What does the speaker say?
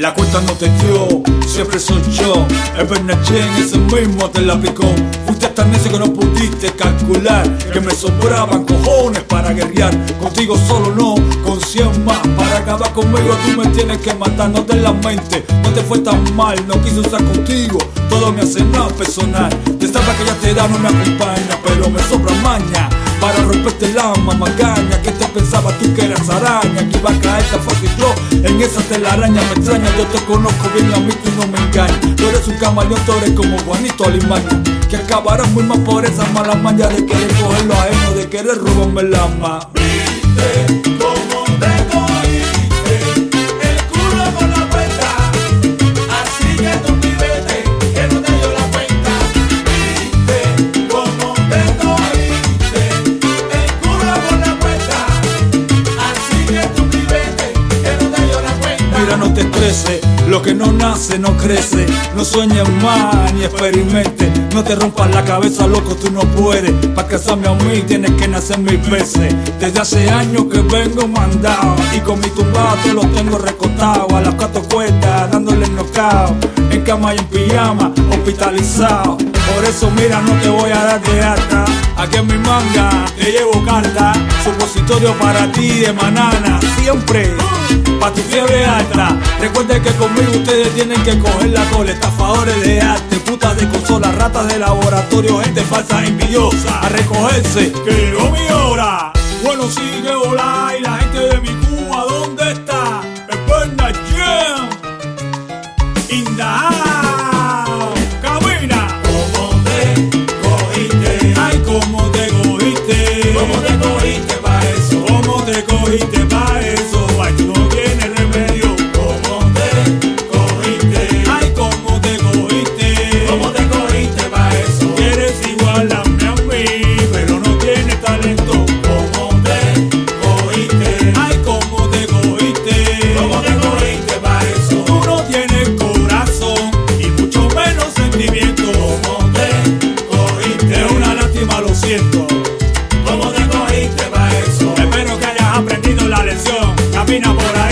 La cuenta no te dio, siempre soy yo. El Bernachén, ese mismo te la picó. Fuiste tan necio que no pudiste calcular que me sobraban cojones para guerrear. Contigo solo no, con 100 más. Para acabar conmigo tú me tienes que matar. No te la mente, no te fue tan mal. No quise usar contigo, todo me hace nada personal. Te sabes que ya te da, no me acompaña, pero me sobra maña para romperte la mamagaña. Que te pensaba tú que eras araña, que iba a caer tan fácil yo en esa telaraña. Me extraña, yo te conozco bien a mí, tú no me engañas. Tú eres un camaleón, tú eres como Juanito Alimaña, que acabarás muy mal por esa mala maña de querer coger lo ajeno, de querer robarme la mano. Viste cómo te cogiste el culo con la vuelta, así que tú pídete que no te dio la cuenta. Viste cómo te cogiste el culo con la vuelta, así que tú pídete que no te dio la cuenta. Mira, no te estreses, lo que no nace no crece. No sueñes más ni experimentes. No te rompas la cabeza, loco, tú no puedes. Pa' casarme a mí tienes que nacer 1000 veces. Desde hace años que vengo mandado, y con mi tumbado te lo tengo recostado. A las 4 cuerdas, dándole knockout, en cama y en pijama, hospitalizado. Por eso mira, no te voy a dar de alta. Aquí en mi manga te llevo carta. Supositorio para ti de banana, siempre pa' tu fiebre alta. Recuerden que conmigo ustedes tienen que coger la cola. Estafadores de arte, putas de consola, ratas de laboratorio, gente falsa, envidiosa. A recogerse, que llegó mi hora. Bueno, sigue volar y la gente de mi Cuba, ¿dónde está? El Bernachén in the house. Camina. ¿Cómo te cogiste? Ay, cómo te cogiste. ¿Cómo te cogiste pa' eso? ¿Cómo te cogiste pa' eso? Ay, tú no tienes remedio. ¿Cómo te cogiste? Ay, cómo te cogiste. ¿Cómo te cogiste pa' eso? Quieres igualarme a mí, pero no tienes talento. ¿Cómo te cogiste? Ay, cómo te cogiste. ¿Cómo te cogiste pa' eso? Tú no tienes corazón y mucho menos sentimiento. ¿Cómo te cogiste? Es una lástima, lo siento. ¿Cómo te cogiste pa' eso? Espero que hayas aprendido la lección. Camina por ahí.